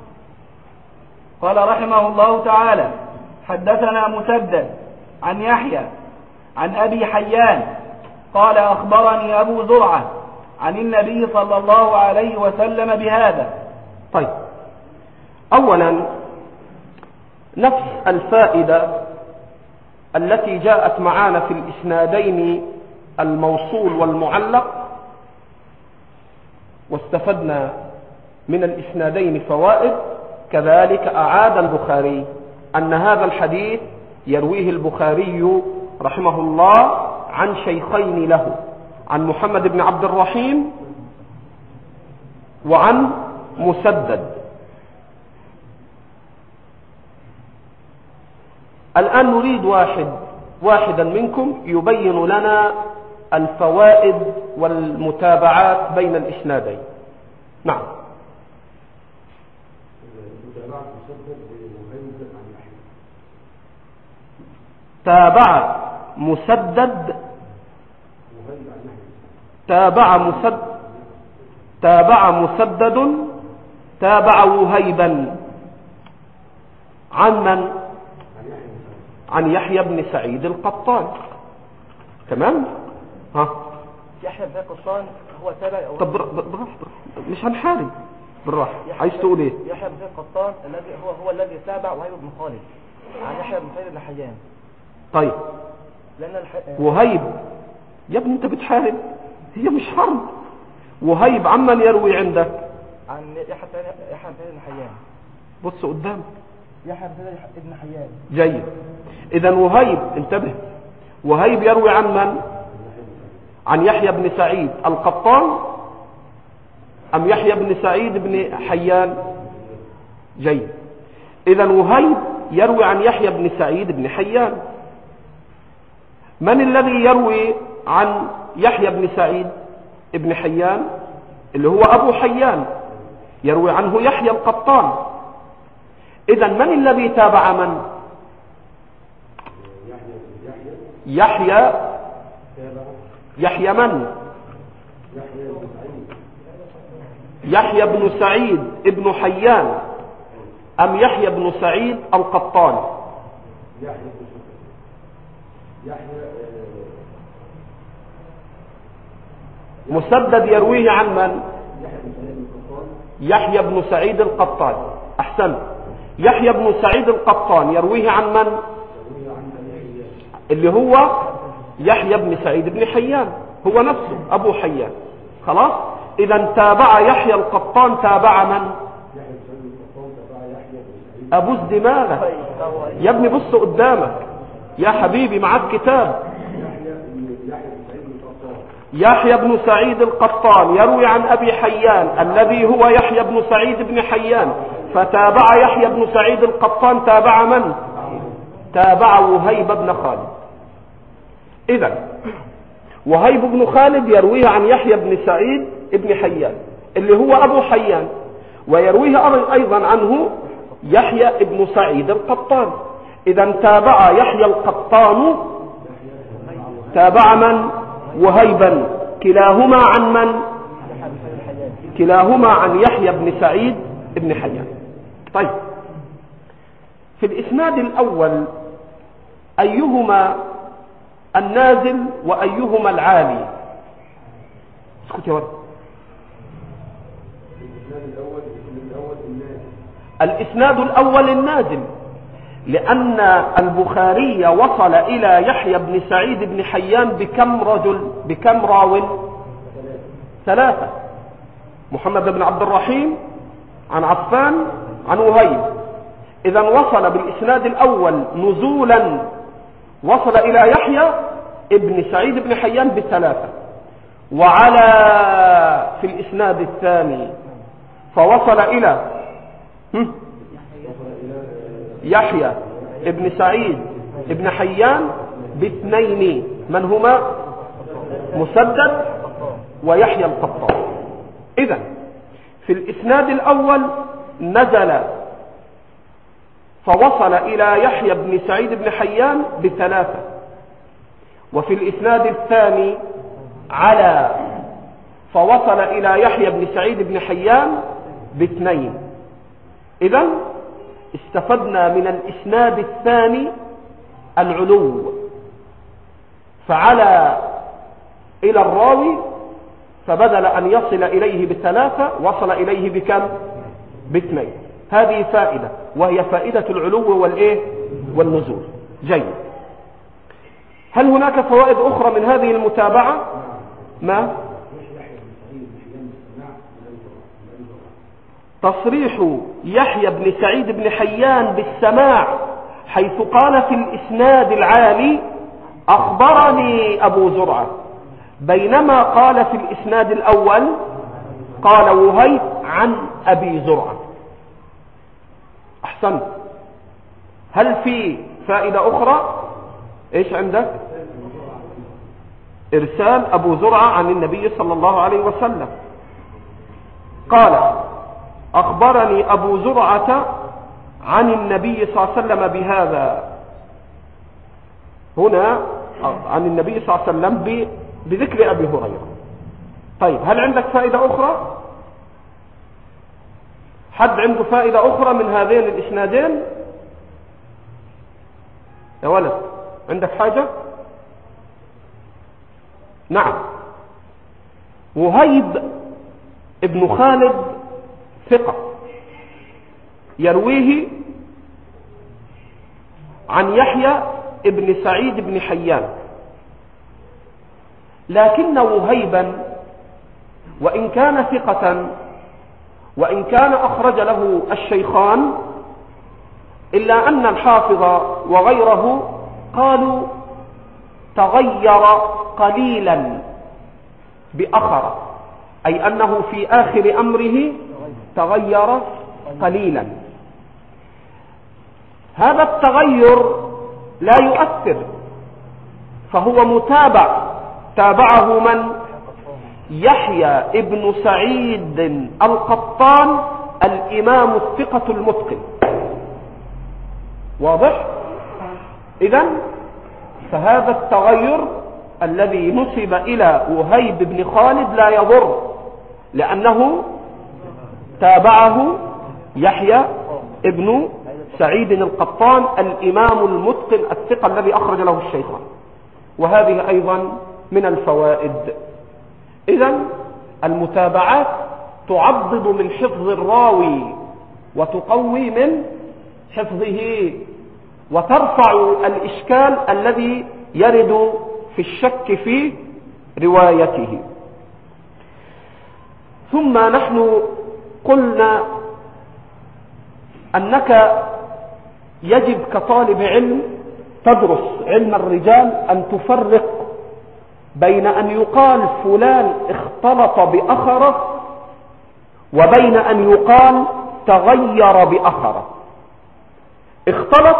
قال رحمه الله تعالى: حدثنا مسدد عن يحيى عن أبي حيان قال: أخبرني أبو زرعة عن النبي صلى الله عليه وسلم بهذا. طيب، أولا نفس الفائدة التي جاءت معنا في الإسنادين الموصول والمعلق، واستفدنا من الإسنادين فوائد، كذلك أعاد البخاري أن هذا الحديث يرويه البخاري رحمه الله عن شيخين له، عن محمد بن عبد الرحيم وعن مسدد. الآن نريد واحدا منكم يبين لنا الفوائد والمتابعات بين الإسنادين. نعم. تابع مسدد تابع وهيبا عن من؟ عن يحيى بن سعيد القطان. تمام؟ يحيى بن القطان هو تابع. طب بالراحة، مش هنحارب، بالراحة. عايز تقول ايه؟ يحيى بن القطان الذي هو الذي تابع وهيب بن خالد عن يحيى بن سعيد بن حيان. طيب، لأن وهيب يا ابني انت بتحارب، هي مش حرب. وهيب عمن يروي عندك؟ عن يحيى بن سعيد بن حيان. بص قدام، يحيى بن سعيد بن حيان. جيد. اذا وهيب، انتبه، وهيب يروي عن من؟ عن يحيى بن سعيد القطان ام يحيى بن سعيد بن حيان؟ جيد. اذا وهيب يروي عن يحيى بن سعيد بن حيان. من الذي يروي عن يحيى بن سعيد بن حيان؟ اللي هو ابو حيان، يروي عنه يحيى القطان. اذا من الذي تابع من؟ يحيى من؟ يحيى بن سعيد ابن حيان ام يحيى بن سعيد القطان؟ مسدد يرويه عن من؟ يحيى بن سعيد القطان. احسن. يحيى بن سعيد القطان يرويه عن من؟ اللي هو يحيى بن سعيد بن حيان، هو نفسه ابو حيان. خلاص. اذا تابع يحيى القطان تابع من؟ ابو الدماغة. يا ابني بص قدامك يا حبيبي، معك كتاب. يحيى بن سعيد القطان يروي عن ابي حيان الذي هو يحيى بن سعيد بن حيان، فتابع يحيى بن سعيد القطان تابع من؟ تابع وهيب بن خالد. اذا وهيب بن خالد يرويه عن يحيى بن سعيد بن حيان اللي هو ابو حيان، ويرويه ايضا عنه يحيى بن سعيد القطان. اذا تابع يحيى القطان تابع من؟ وهيبا. كلاهما عن من؟ كلاهما عن يحيى بن سعيد بن حيان. طيب، في الإسناد الأول أيهما النازل وأيهما العالي؟ اسكت يا ولد. الإسناد الأول النازل، لأن البخاري وصل إلى يحيى بن سعيد بن حيان بكم رجل؟ بكم راو؟ 3. محمد بن عبد الرحيم عن عفان عن وهيب. إذا وصل بالإسناد الأول نزولا، وصل إلى يحيى بن سعيد بن حيان ب3. وعلى في الإسناد الثاني فوصل إلى يحيى ابن سعيد ابن حيان ب2. من هما؟ مسدد ويحيى القطان. إذن في الإسناد الأول نزل فوصل إلى يحيى بن سعيد بن حيان ب3، وفي الإسناد الثاني على فوصل إلى يحيى بن سعيد بن حيان ب2. إذن استفدنا من الإسناد الثاني العلو، فعلى إلى الراوي، فبدل أن يصل إليه ب3 وصل إليه بكم؟ ب2. هذه فائدة، وهي فائدة العلو والنزول. جيد. هل هناك فوائد أخرى من هذه المتابعة؟ ما؟ تصريح يحيى بن سعيد بن حيان بالسماع، حيث قال في الإسناد العالي أخبرني أبو زرعة، بينما قال في الإسناد الأول قال وهيب عن أبي زرعة. أحسنت. هل في فائدة أخرى؟ إيش عندك؟ إرسال أبو زرعة عن النبي صلى الله عليه وسلم. قال أخبرني أبو زرعة عن النبي صلى الله عليه وسلم بهذا. هنا عن النبي صلى الله عليه وسلم بذكر أبي هريرة. طيب، هل عندك فائدة أخرى؟ حد عنده فائدة أخرى من هذين الإسنادين؟ يا ولد، عندك حاجة؟ نعم. وهيب ابن خالد ثقة، يرويه عن يحيى ابن سعيد بن حيان، لكن وهيبا وإن كان ثقة وإن كان أخرج له الشيخان، إلا أن الحافظ وغيره قالوا تغير قليلا بأخر، أي أنه في آخر أمره تغير قليلا. هذا التغير لا يؤثر، فهو متابع، تابعه من؟ يحيى ابن سعيد القطان الإمام الثقة المتقن. واضح؟ إذن فهذا التغير الذي نسب إلى وهيب بن خالد لا يضر، لأنه تابعه يحيى ابن سعيد القطان الإمام المتقن الثقة الذي أخرج له الشيخان. وهذه أيضا من الفوائد. إذن المتابعات تعضد من حفظ الراوي وتقوي من حفظه، وترفع الإشكال الذي يرد في الشك في روايته. ثم نحن قلنا أنك يجب كطالب علم تدرس علم الرجال أن تفرق بين أن يقال فلان اختلط بأخره وبين أن يقال تغير بأخره. اختلط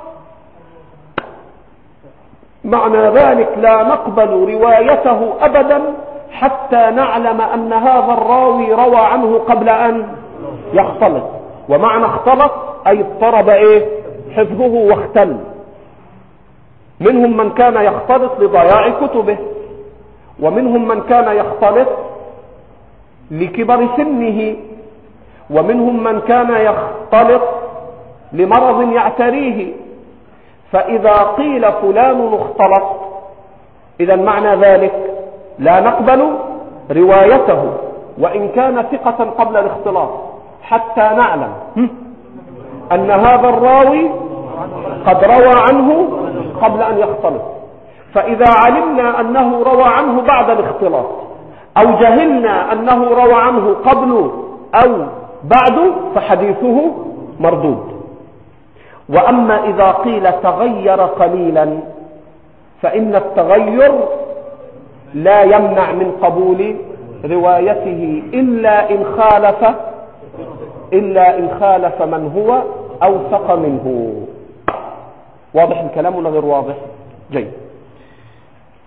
معنى ذلك لا نقبل روايته أبدا حتى نعلم أن هذا الراوي روى عنه قبل أن يختلط. ومعنى اختلط أي اضطرب حفظه واختل. منهم من كان يختلط لضياع كتبه، ومنهم من كان يختلط لكبر سنه، ومنهم من كان يختلط لمرض يعتريه. فإذا قيل فلان اختلط، إذا معنى ذلك لا نقبل روايته وإن كان ثقة قبل الاختلاط، حتى نعلم أن هذا الراوي قد روى عنه قبل أن يختلط. فإذا علمنا أنه روى عنه بعد الاختلاط، أو جهلنا أنه روى عنه قبل أو بعد، فحديثه مردود. وأما إذا قيل تغير قليلا فإن التغير لا يمنع من قبول روايته إلا إن خالف من هو أوثق منه. واضح الكلام ولا غير واضح؟ جيد.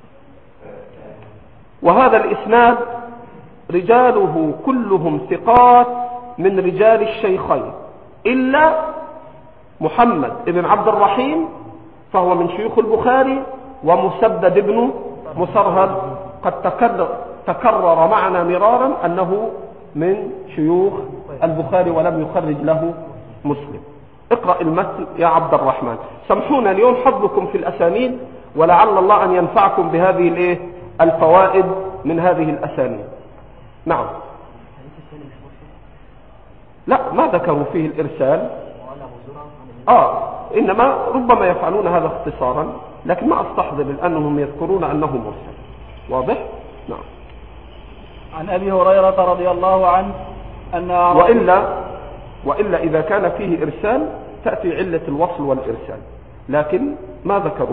وهذا الإسناد رجاله كلهم ثقات من رجال الشيخين إلا محمد بن عبد الرحيم فهو من شيوخ البخاري، ومسدد بن مسرهد قد تكرر معنا مرارا أنه من شيوخ البخاري ولم يخرج له مسلم. اقرأ المتن يا عبد الرحمن. سامحونا اليوم حظكم في الأسانيد، ولعل الله أن ينفعكم بهذه الفوائد من هذه الأسانيد. نعم. لا، ما ذكروا فيه الإرسال، إنما ربما يفعلون هذا اختصارا، لكن ما أستحضر لأنهم يذكرون أنه مرسل. واضح؟ نعم. عن أبي هريرة رضي الله عنه أن وإلا إذا كان فيه إرسال تأتي علة الوصل والإرسال، لكن ما ذكروا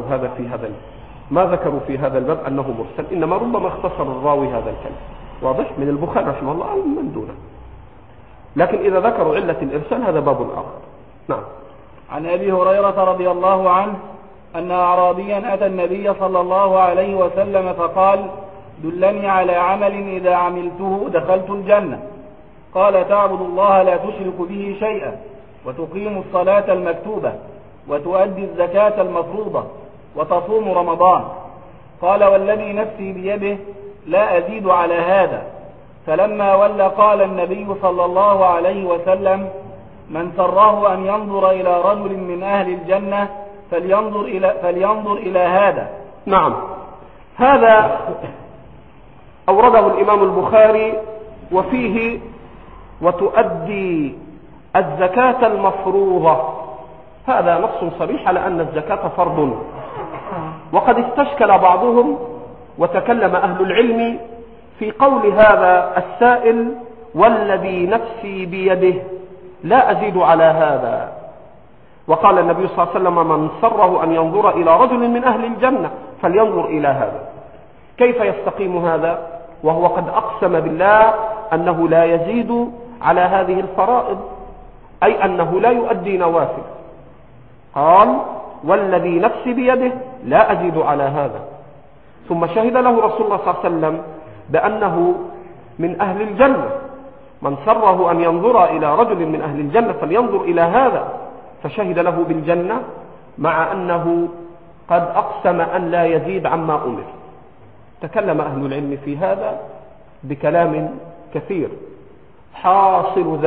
في هذا الباب أنه مرسل، إنما ربما اختصر الراوي هذا الكلام. واضح؟ من البخاري رحمه الله أو من دونه، لكن إذا ذكروا علة الإرسال هذا باب آخر. نعم. عن أبي هريرة رضي الله عنه أن أعرابيا أتى النبي صلى الله عليه وسلم فقال: دلني على عمل إذا عملته دخلت الجنة. قال: تعبد الله لا تشرك به شيئا، وتقيم الصلاة المكتوبة، وتؤدي الزكاة المفروضة، وتصوم رمضان. قال: والذي نفسي بيده لا أزيد على هذا. فلما ولى قال النبي صلى الله عليه وسلم: من سره أن ينظر إلى رجل من أهل الجنة فلينظر إلى هذا. نعم. هذا أورده الإمام البخاري وفيه: وتؤدي الزكاة المفروضة. هذا نص صريح على أن الزكاة فرض، وقد استشكل بعضهم وتكلم أهل العلم في قول هذا السائل: والذي نفسي بيده لا أزيد على هذا. وقال النبي صلى الله عليه وسلم: من سره أن ينظر إلى رجل من أهل الجنة فلينظر إلى هذا. كيف يستقيم هذا وهو قد أقسم بالله أنه لا يزيد على هذه الفرائض، أي أنه لا يؤدي نوافل؟ قال: والذي نفسي بيده لا أزيد على هذا. ثم شهد له رسول الله صلى الله عليه وسلم بأنه من أهل الجنة. من سره أن ينظر إلى رجل من أهل الجنة فلينظر إلى هذا، فشهد له بالجنة مع أنه قد أقسم أن لا يزيد عما أمر. تكلم أهل العلم في هذا بكلام كثير. حاصل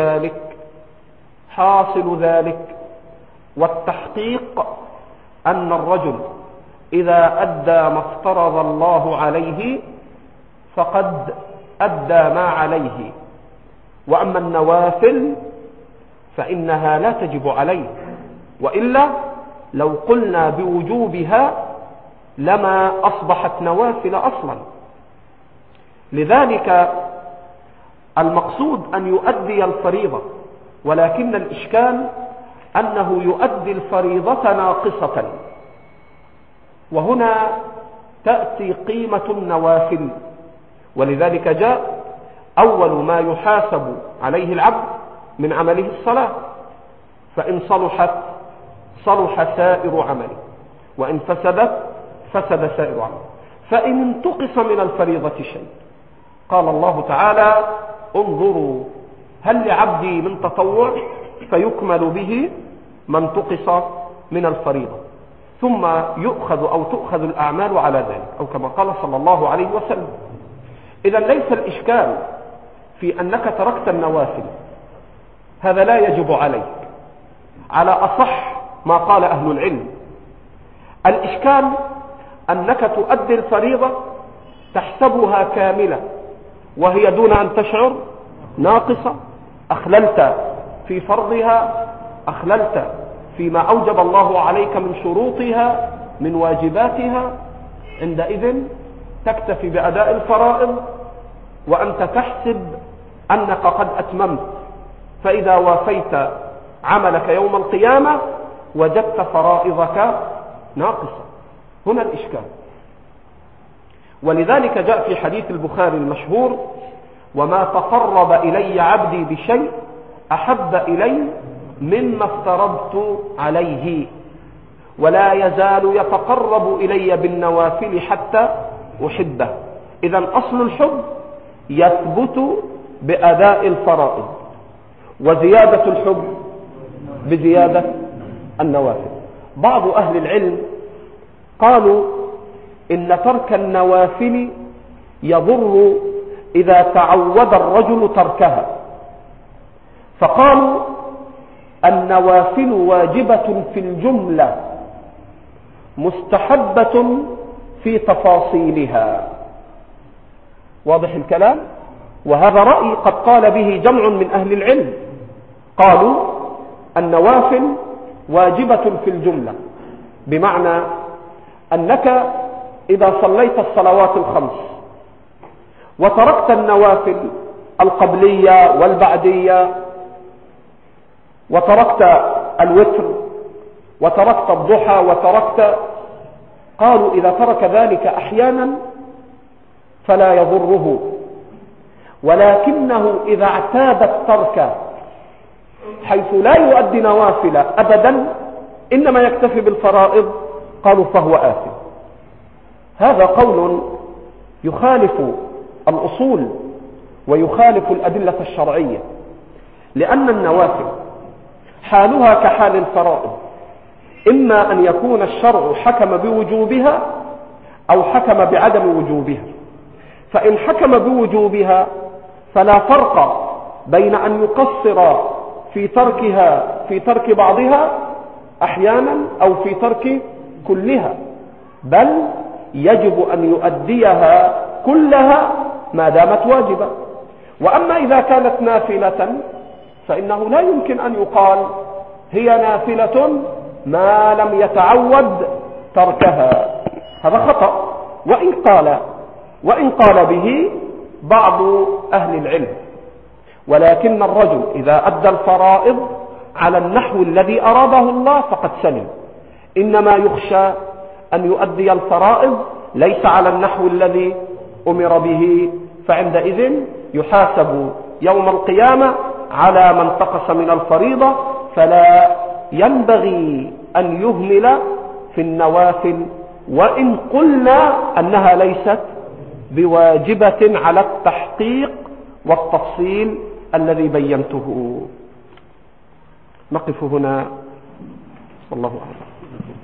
ذلك والتحقيق أن الرجل إذا أدى ما افترض الله عليه فقد أدى ما عليه، وأما النوافل فإنها لا تجب عليه، وإلا لو قلنا بوجوبها لما أصبحت نوافل أصلا. لذلك المقصود أن يؤدي الفريضة، ولكن الإشكال أنه يؤدي الفريضة ناقصة، وهنا تأتي قيمة النوافل. ولذلك جاء أول ما يحاسب عليه العبد من عمله الصلاة، فإن صلحت صلح سائر عمله، وإن فسدت فسد سائر عمله. فإن انتقص من الفريضة شيء قال الله تعالى: انظروا هل لعبدي من تطوع فيكمل به ما انتقص من الفريضة، ثم تؤخذ الأعمال على ذلك، أو كما قال صلى الله عليه وسلم. إذا ليس الإشكال في أنك تركت النوافل، هذا لا يجب عليك على أصح ما قال أهل العلم. الإشكال أنك تؤدي الفريضة تحسبها كاملة وهي دون أن تشعر ناقصة، أخللت في فرضها، أخللت فيما أوجب الله عليك من شروطها من واجباتها. عندئذ تكتفي بأداء الفرائض وأنت تحسب أنك قد أتممت، فإذا وافيت عملك يوم القيامة وجدت فرائضك ناقصة. هنا الإشكال. ولذلك جاء في حديث البخاري المشهور: وما تقرب إلي عبدي بشيء أحب إلي مما افترضت عليه، ولا يزال يتقرب إلي بالنوافل حتى أحبه. إذن أصل الحب يثبت بأداء الفرائض، وزيادة الحب بزيادة النوافل. بعض أهل العلم قالوا إن ترك النوافل يضر إذا تعود الرجل تركها، فقالوا النوافل واجبة في الجملة مستحبة في تفاصيلها. واضح الكلام؟ وهذا رأي قد قال به جمع من أهل العلم، قالوا النوافل واجبة في الجملة، بمعنى أنك إذا صليت الصلوات الخمس وتركت النوافل القبلية والبعدية وتركت الوتر وتركت الضحى قالوا إذا ترك ذلك أحيانا فلا يضره، ولكنه إذا اعتاد الترك حيث لا يؤدي نوافل أبدا إنما يكتفي بالفرائض، قالوا فهو آثم. هذا قول يخالف الأصول ويخالف الأدلة الشرعية، لأن النوافل حالها كحال الفرائض، إما أن يكون الشرع حكم بوجوبها أو حكم بعدم وجوبها. فإن حكم بوجوبها فلا فرق بين أن يقصر في تركها في ترك بعضها أحيانا أو في ترك كلها، بل يجب أن يؤديها كلها ما دامت واجبة. وأما إذا كانت نافلة فإنه لا يمكن أن يقال هي نافلة ما لم يتعود تركها، هذا خطأ، وإن قال به بعض أهل العلم. ولكن الرجل إذا أدى الفرائض على النحو الذي أراده الله فقد سلم، إنما يخشى أن يؤدي الفرائض ليس على النحو الذي أمر به، فعندئذ يحاسب يوم القيامة على ما انتقص من الفريضة. فلا ينبغي أن يهمل في النوافل، وإن قلنا أنها ليست بواجبة على التحقيق والتفصيل الذي بينته. نقف هنا، والله أعلم.